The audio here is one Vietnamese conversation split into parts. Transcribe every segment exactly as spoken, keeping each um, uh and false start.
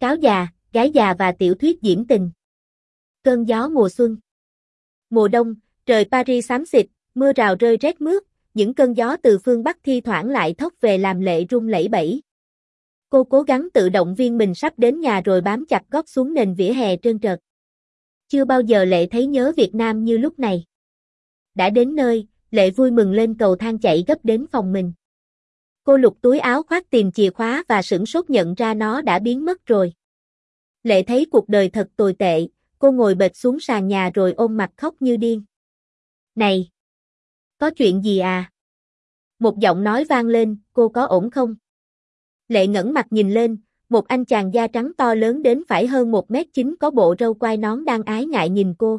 cáo già, gái già và tiểu thuyết diễm tình. Cơn gió mùa xuân. Mùa đông, trời Paris xám xịt, mưa rào rơi rét mướt, những cơn gió từ phương Bắc thi thoảng lại thốc về làm Lệ run lẩy bẩy. Cô cố gắng tự động viên mình sắp đến nhà rồi bám chặt gót xuống nền vỉa hè trơn trượt. Chưa bao giờ Lệ thấy nhớ Việt Nam như lúc này. Đã đến nơi, Lệ vui mừng lên cầu thang chạy gấp đến phòng mình. Cô lục túi áo khoác tìm chìa khóa và sửng sốt nhận ra nó đã biến mất rồi. Lệ thấy cuộc đời thật tồi tệ, cô ngồi bệt xuống sàn nhà rồi ôm mặt khóc như điên. Này! Có chuyện gì à? Một giọng nói vang lên, cô có ổn không? Lệ ngẩng mặt nhìn lên, một anh chàng da trắng to lớn đến phải hơn một mét chín có bộ râu quai nón đang ái ngại nhìn cô.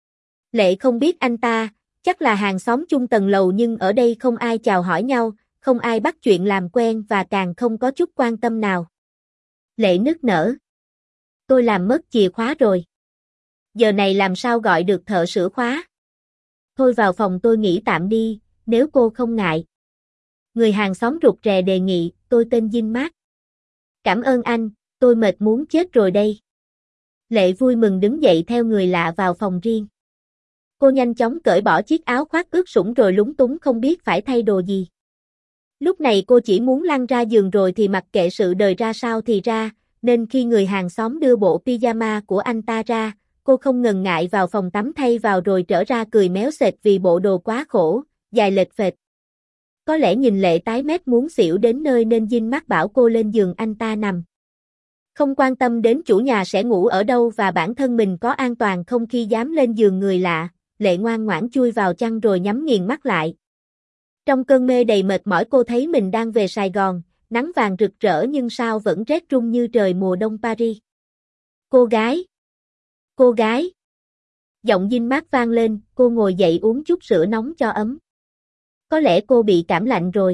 Lệ không biết anh ta, chắc là hàng xóm chung tầng lầu nhưng ở đây không ai chào hỏi nhau, không ai bắt chuyện làm quen và càng không có chút quan tâm nào. Lệ nức nở. Tôi làm mất chìa khóa rồi. Giờ này làm sao gọi được thợ sửa khóa? Thôi vào phòng tôi nghỉ tạm đi, nếu cô không ngại. Người hàng xóm rụt rè đề nghị, tôi tên Dinh Mát. Cảm ơn anh, tôi mệt muốn chết rồi đây. Lệ vui mừng đứng dậy theo người lạ vào phòng riêng. Cô nhanh chóng cởi bỏ chiếc áo khoác ướt sũng rồi lúng túng không biết phải thay đồ gì. Lúc này cô chỉ muốn lăn ra giường rồi thì mặc kệ sự đời ra sao thì ra, nên khi người hàng xóm đưa bộ pyjama của anh ta ra, cô không ngần ngại vào phòng tắm thay vào rồi trở ra cười méo sệt vì bộ đồ quá khổ, dài lệch phệch. Có lẽ nhìn Lệ tái mét muốn xỉu đến nơi nên Dinh Mát bảo cô lên giường anh ta nằm. Không quan tâm đến chủ nhà sẽ ngủ ở đâu và bản thân mình có an toàn không khi dám lên giường người lạ, Lệ ngoan ngoãn chui vào chăn rồi nhắm nghiền mắt lại. Trong cơn mê đầy mệt mỏi cô thấy mình đang về Sài Gòn, nắng vàng rực rỡ nhưng sao vẫn rét run như trời mùa đông Paris. Cô gái! Cô gái! Giọng Dinh Mát vang lên, cô ngồi dậy uống chút sữa nóng cho ấm. Có lẽ cô bị cảm lạnh rồi.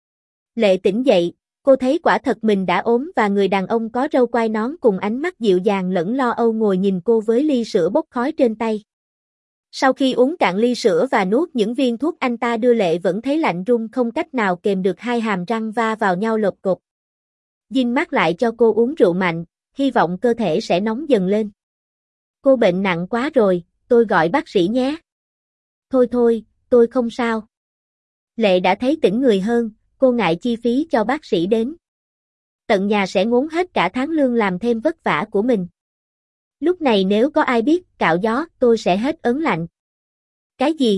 Lệ tỉnh dậy, cô thấy quả thật mình đã ốm và người đàn ông có râu quai nón cùng ánh mắt dịu dàng lẫn lo âu ngồi nhìn cô với ly sữa bốc khói trên tay. Sau khi uống cạn ly sữa và nuốt những viên thuốc anh ta đưa Lệ vẫn thấy lạnh run không cách nào kềm được hai hàm răng va vào nhau lột cột. Dinh Mát lại cho cô uống rượu mạnh, hy vọng cơ thể sẽ nóng dần lên. Cô bệnh nặng quá rồi, tôi gọi bác sĩ nhé. Thôi thôi, tôi không sao. Lệ đã thấy tỉnh người hơn, cô ngại chi phí cho bác sĩ đến. Tận nhà sẽ ngốn hết cả tháng lương làm thêm vất vả của mình. Lúc này nếu có ai biết cạo gió, tôi sẽ hết ớn lạnh. Cái gì?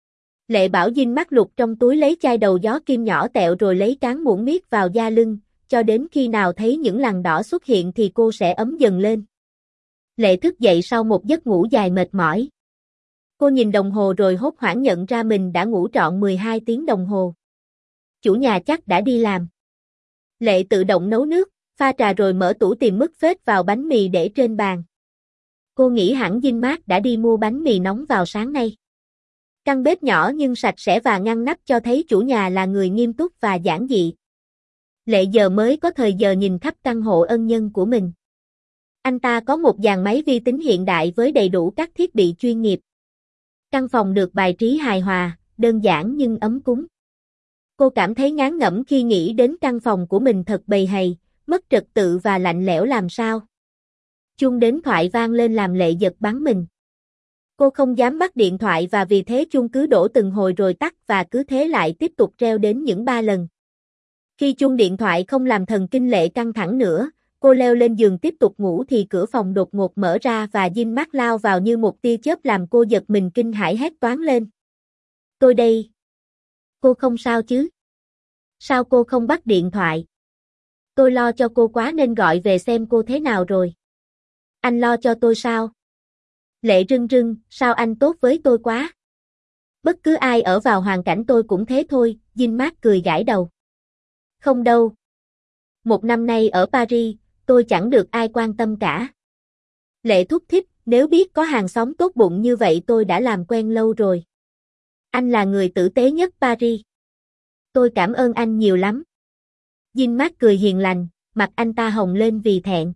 Lệ bảo Dinh Mát lục trong túi lấy chai đầu gió kim nhỏ tẹo rồi lấy cán muỗng miết vào da lưng, cho đến khi nào thấy những lằn đỏ xuất hiện thì cô sẽ ấm dần lên. Lệ thức dậy sau một giấc ngủ dài mệt mỏi. Cô nhìn đồng hồ rồi hốt hoảng nhận ra mình đã ngủ trọn mười hai tiếng đồng hồ. Chủ nhà chắc đã đi làm. Lệ tự động nấu nước, pha trà rồi mở tủ tìm mứt phết vào bánh mì để trên bàn. Cô nghĩ hẳn Dinh Mát đã đi mua bánh mì nóng vào sáng nay. Căn bếp nhỏ nhưng sạch sẽ và ngăn nắp cho thấy chủ nhà là người nghiêm túc và giản dị. Lệ giờ mới có thời giờ nhìn khắp căn hộ ân nhân của mình. Anh ta có một dàn máy vi tính hiện đại với đầy đủ các thiết bị chuyên nghiệp. Căn phòng được bài trí hài hòa, đơn giản nhưng ấm cúng. Cô cảm thấy ngán ngẩm khi nghĩ đến căn phòng của mình thật bầy hầy, mất trật tự và lạnh lẽo làm sao. Chuông điện thoại vang lên làm Lệ giật bắn mình. Cô không dám bắt điện thoại và vì thế chuông cứ đổ từng hồi rồi tắt và cứ thế lại tiếp tục reo đến những ba lần. Khi chuông điện thoại không làm thần kinh Lệ căng thẳng nữa, cô leo lên giường tiếp tục ngủ thì cửa phòng đột ngột mở ra và Dinh Mát lao vào như một tia chớp làm cô giật mình kinh hãi hét toáng lên. Tôi đây. Cô không sao chứ? Sao cô không bắt điện thoại? Tôi lo cho cô quá nên gọi về xem cô thế nào rồi. Anh lo cho tôi sao? Lệ rưng rưng, sao anh tốt với tôi quá? Bất cứ ai ở vào hoàn cảnh tôi cũng thế thôi, Dinh Mát cười gãi đầu. Không đâu. Một năm nay ở Paris, tôi chẳng được ai quan tâm cả. Lệ thúc thích, nếu biết có hàng xóm tốt bụng như vậy tôi đã làm quen lâu rồi. Anh là người tử tế nhất Paris. Tôi cảm ơn anh nhiều lắm. Dinh Mát cười hiền lành, mặt anh ta hồng lên vì thẹn.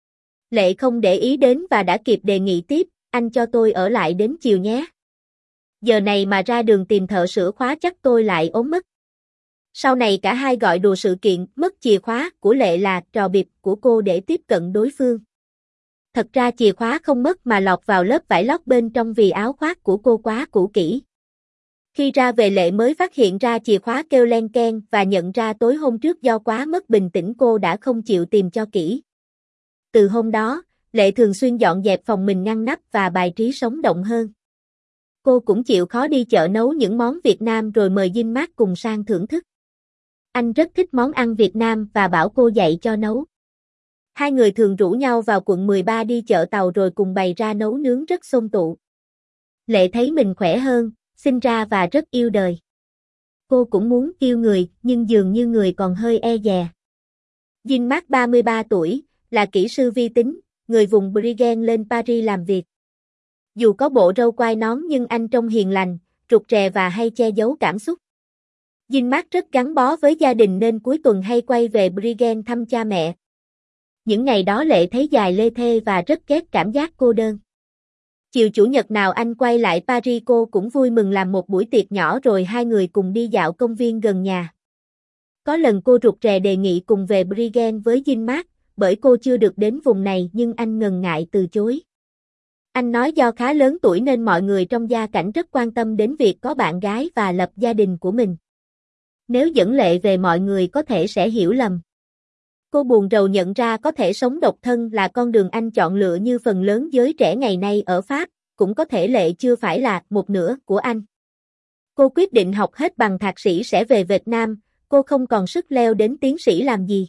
Lệ không để ý đến và đã kịp đề nghị tiếp, anh cho tôi ở lại đến chiều nhé. Giờ này mà ra đường tìm thợ sửa khóa chắc tôi lại ốm mất. Sau này cả hai gọi đùa sự kiện mất chìa khóa của Lệ là trò bịp của cô để tiếp cận đối phương. Thật ra chìa khóa không mất mà lọt vào lớp vải lót bên trong vì áo khoác của cô quá cũ kỹ. Khi ra về Lệ mới phát hiện ra chìa khóa kêu len keng và nhận ra tối hôm trước do quá mất bình tĩnh cô đã không chịu tìm cho kỹ. Từ hôm đó, Lệ thường xuyên dọn dẹp phòng mình ngăn nắp và bài trí sống động hơn. Cô cũng chịu khó đi chợ nấu những món Việt Nam rồi mời Dinh Mát cùng sang thưởng thức. Anh rất thích món ăn Việt Nam và bảo cô dạy cho nấu. Hai người thường rủ nhau vào quận mười ba đi chợ Tàu rồi cùng bày ra nấu nướng rất xôm tụ. Lệ thấy mình khỏe hơn, sinh ra và rất yêu đời. Cô cũng muốn yêu người, nhưng dường như người còn hơi e dè. Dinh Mát ba mươi ba tuổi, là kỹ sư vi tính, người vùng Brigen lên Paris làm việc. Dù có bộ râu quai nón nhưng anh trông hiền lành, rụt rè và hay che giấu cảm xúc. Dinh Mát rất gắn bó với gia đình nên cuối tuần hay quay về Brigen thăm cha mẹ. Những ngày đó Lệ thấy dài lê thê và rất ghét cảm giác cô đơn. Chiều chủ nhật nào anh quay lại Paris cô cũng vui mừng làm một buổi tiệc nhỏ rồi hai người cùng đi dạo công viên gần nhà. Có lần cô rụt rè đề nghị cùng về Brigen với Dinh Mát, bởi cô chưa được đến vùng này nhưng anh ngần ngại từ chối. Anh nói do khá lớn tuổi nên mọi người trong gia cảnh rất quan tâm đến việc có bạn gái và lập gia đình của mình. Nếu dẫn Lệ về mọi người có thể sẽ hiểu lầm. Cô buồn rầu nhận ra có thể sống độc thân là con đường anh chọn lựa như phần lớn giới trẻ ngày nay ở Pháp, cũng có thể Lệ chưa phải là một nửa của anh. Cô quyết định học hết bằng thạc sĩ sẽ về Việt Nam, cô không còn sức leo đến tiến sĩ làm gì.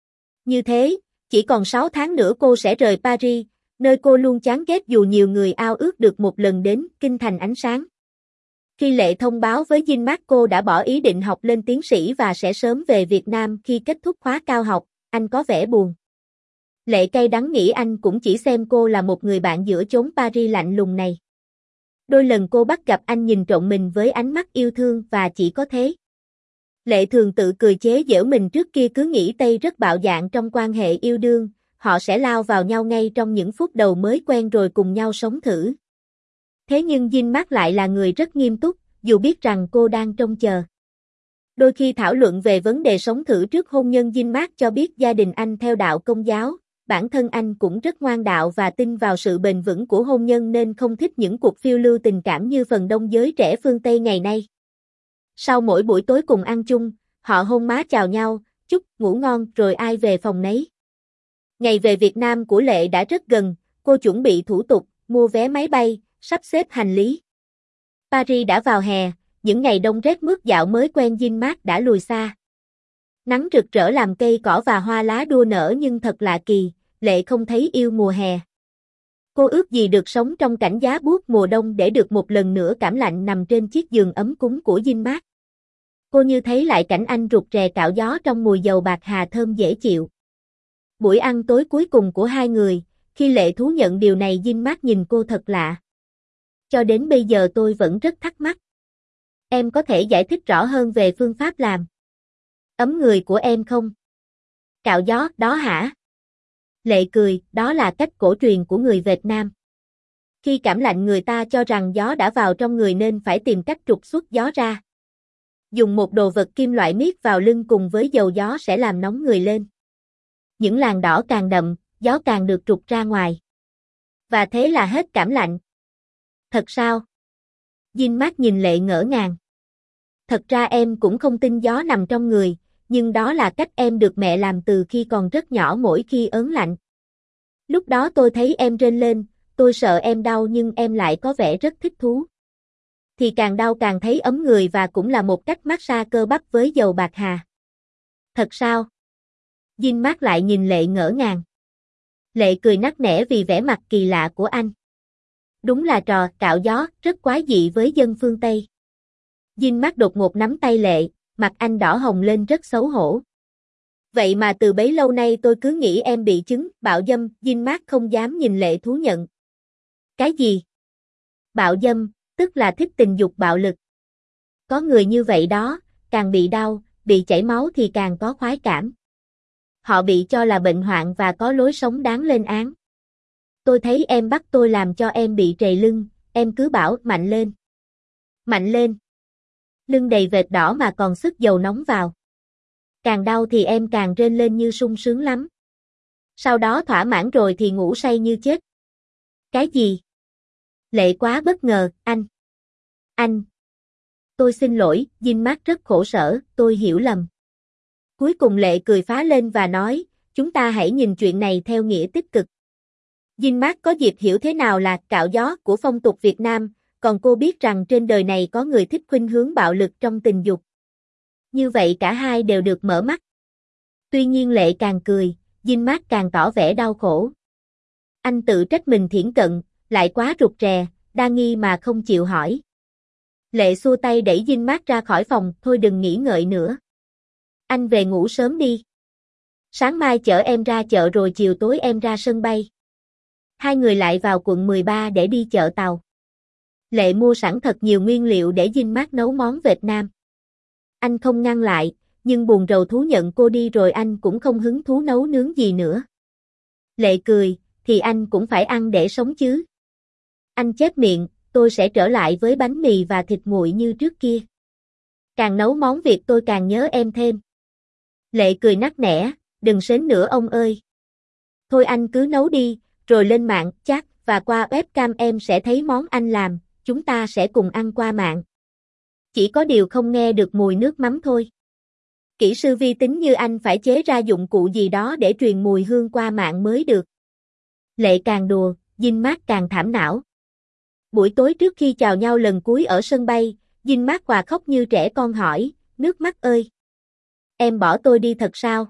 Như thế, chỉ còn sáu tháng nữa cô sẽ rời Paris, nơi cô luôn chán ghét dù nhiều người ao ước được một lần đến kinh thành ánh sáng. Khi Lệ thông báo với Dinh Mát cô đã bỏ ý định học lên tiến sĩ và sẽ sớm về Việt Nam khi kết thúc khóa cao học, anh có vẻ buồn. Lệ cay đắng nghĩ anh cũng chỉ xem cô là một người bạn giữa chốn Paris lạnh lùng này. Đôi lần cô bắt gặp anh nhìn trộm mình với ánh mắt yêu thương và chỉ có thế. Lệ thường tự cười chế giễu mình trước kia cứ nghĩ Tây rất bạo dạn trong quan hệ yêu đương, họ sẽ lao vào nhau ngay trong những phút đầu mới quen rồi cùng nhau sống thử. Thế nhưng Dinh Mát lại là người rất nghiêm túc, dù biết rằng cô đang trông chờ. Đôi khi thảo luận về vấn đề sống thử trước hôn nhân Dinh Mát cho biết gia đình anh theo đạo Công giáo, bản thân anh cũng rất ngoan đạo và tin vào sự bền vững của hôn nhân nên không thích những cuộc phiêu lưu tình cảm như phần đông giới trẻ phương Tây ngày nay. Sau mỗi buổi tối cùng ăn chung, họ hôn má chào nhau, chúc ngủ ngon rồi ai về phòng nấy. Ngày về Việt Nam của Lệ đã rất gần, cô chuẩn bị thủ tục, mua vé máy bay, sắp xếp hành lý. Paris đã vào hè, những ngày đông rét mướt dạo mới quen Dinh Mát đã lùi xa. Nắng rực rỡ làm cây cỏ và hoa lá đua nở nhưng thật lạ kỳ, Lệ không thấy yêu mùa hè. Cô ước gì được sống trong cảnh giá buốt mùa đông để được một lần nữa cảm lạnh nằm trên chiếc giường ấm cúng của Dinh Mát. Cô như thấy lại cảnh anh rụt rè cạo gió trong mùi dầu bạc hà thơm dễ chịu. Buổi ăn tối cuối cùng của hai người, khi Lệ thú nhận điều này Dinh Mát nhìn cô thật lạ. Cho đến bây giờ tôi vẫn rất thắc mắc. Em có thể giải thích rõ hơn về phương pháp làm ấm người của em không? Cạo gió, đó hả? Lệ cười, đó là cách cổ truyền của người Việt Nam. Khi cảm lạnh người ta cho rằng gió đã vào trong người nên phải tìm cách trục xuất gió ra. Dùng một đồ vật kim loại miết vào lưng cùng với dầu gió sẽ làm nóng người lên. Những làn đỏ càng đậm, gió càng được trục ra ngoài. Và thế là hết cảm lạnh. Thật sao? Dinh Mát nhìn Lệ ngỡ ngàng. Thật ra em cũng không tin gió nằm trong người, nhưng đó là cách em được mẹ làm từ khi còn rất nhỏ mỗi khi ớn lạnh. Lúc đó tôi thấy em rên lên, tôi sợ em đau nhưng em lại có vẻ rất thích thú. Thì càng đau càng thấy ấm người và cũng là một cách massage cơ bắp với dầu bạc hà. Thật sao? Dinh Mát lại nhìn Lệ ngỡ ngàng. Lệ cười nắc nẻ vì vẻ mặt kỳ lạ của anh. Đúng là trò cạo gió rất quái dị với dân phương Tây. Dinh Mát đột ngột nắm tay Lệ, mặt anh đỏ hồng lên rất xấu hổ. Vậy mà từ bấy lâu nay tôi cứ nghĩ em bị chứng bạo dâm, Dinh Mát không dám nhìn Lệ thú nhận. Cái gì? Bạo dâm, tức là thích tình dục bạo lực. Có người như vậy đó, càng bị đau, bị chảy máu thì càng có khoái cảm. Họ bị cho là bệnh hoạn và có lối sống đáng lên án. Tôi thấy em bắt tôi làm cho em bị trầy lưng, em cứ bảo mạnh lên. Mạnh lên. Lưng đầy vệt đỏ mà còn sức dầu nóng vào. Càng đau thì em càng rên lên như sung sướng lắm. Sau đó thỏa mãn rồi thì ngủ say như chết. Cái gì? Lệ quá bất ngờ, anh. Anh. Tôi xin lỗi, Dinh Mát rất khổ sở, tôi hiểu lầm. Cuối cùng Lệ cười phá lên và nói, chúng ta hãy nhìn chuyện này theo nghĩa tích cực. Dinh Mát có dịp hiểu thế nào là cạo gió của phong tục Việt Nam, còn cô biết rằng trên đời này có người thích khuynh hướng bạo lực trong tình dục. Như vậy cả hai đều được mở mắt. Tuy nhiên Lệ càng cười, Dinh Mát càng tỏ vẻ đau khổ. Anh tự trách mình thiển cận, lại quá rụt rè, đa nghi mà không chịu hỏi. Lệ xua tay đẩy Dinh Mát ra khỏi phòng, thôi đừng nghĩ ngợi nữa. Anh về ngủ sớm đi. Sáng mai chở em ra chợ rồi chiều tối em ra sân bay. Hai người lại vào quận mười ba để đi chợ tàu. Lệ mua sẵn thật nhiều nguyên liệu để Dinh Mát nấu món Việt Nam. Anh không ngăn lại, nhưng buồn rầu thú nhận cô đi rồi anh cũng không hứng thú nấu nướng gì nữa. Lệ cười, thì anh cũng phải ăn để sống chứ. Anh chép miệng, tôi sẽ trở lại với bánh mì và thịt nguội như trước kia. Càng nấu món Việt tôi càng nhớ em thêm. Lệ cười nắc nẻ, đừng sến nữa ông ơi. Thôi anh cứ nấu đi, rồi lên mạng, chat, và qua webcam em sẽ thấy món anh làm, chúng ta sẽ cùng ăn qua mạng. Chỉ có điều không nghe được mùi nước mắm thôi. Kỹ sư vi tính như anh phải chế ra dụng cụ gì đó để truyền mùi hương qua mạng mới được. Lệ càng đùa, Dinh Mát càng thảm não. Buổi tối trước khi chào nhau lần cuối ở sân bay, Dinh Mát hòa khóc như trẻ con hỏi, nước mắt ơi. Em bỏ tôi đi thật sao?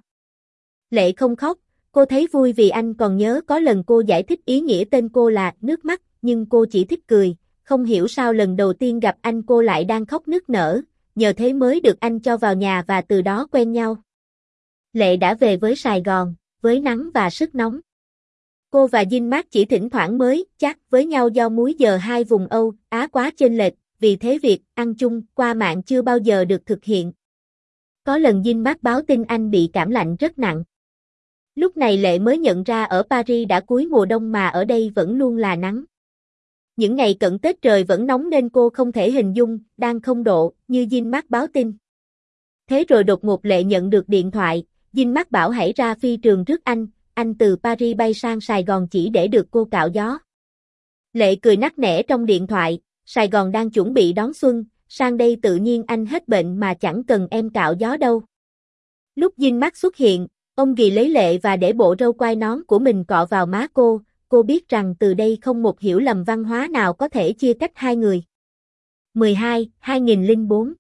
Lệ không khóc, cô thấy vui vì anh còn nhớ có lần cô giải thích ý nghĩa tên cô là nước mắt, nhưng cô chỉ thích cười, không hiểu sao lần đầu tiên gặp anh cô lại đang khóc nức nở, nhờ thế mới được anh cho vào nhà và từ đó quen nhau. Lệ đã về với Sài Gòn, với nắng và sức nóng. Cô và Dinh Mát chỉ thỉnh thoảng mới chat với nhau do múi giờ hai vùng Âu, Á quá chênh lệch, vì thế việc ăn chung qua mạng chưa bao giờ được thực hiện. Có lần Dinh Mát báo tin anh bị cảm lạnh rất nặng. Lúc này Lệ mới nhận ra ở Paris đã cuối mùa đông mà ở đây vẫn luôn là nắng. Những ngày cận Tết trời vẫn nóng nên cô không thể hình dung, đang không độ, như Dinh Mát báo tin. Thế rồi đột ngột Lệ nhận được điện thoại, Dinh Mát bảo hãy ra phi trường rước anh, anh từ Paris bay sang Sài Gòn chỉ để được cô cạo gió. Lệ cười nắc nẻ trong điện thoại, Sài Gòn đang chuẩn bị đón xuân, sang đây tự nhiên anh hết bệnh mà chẳng cần em cạo gió đâu. Lúc Dinh Mát xuất hiện, ông ghì lấy Lệ và để bộ râu quai nón của mình cọ vào má cô, cô biết rằng từ đây không một hiểu lầm văn hóa nào có thể chia cách hai người. mười hai, hai nghìn lẻ bốn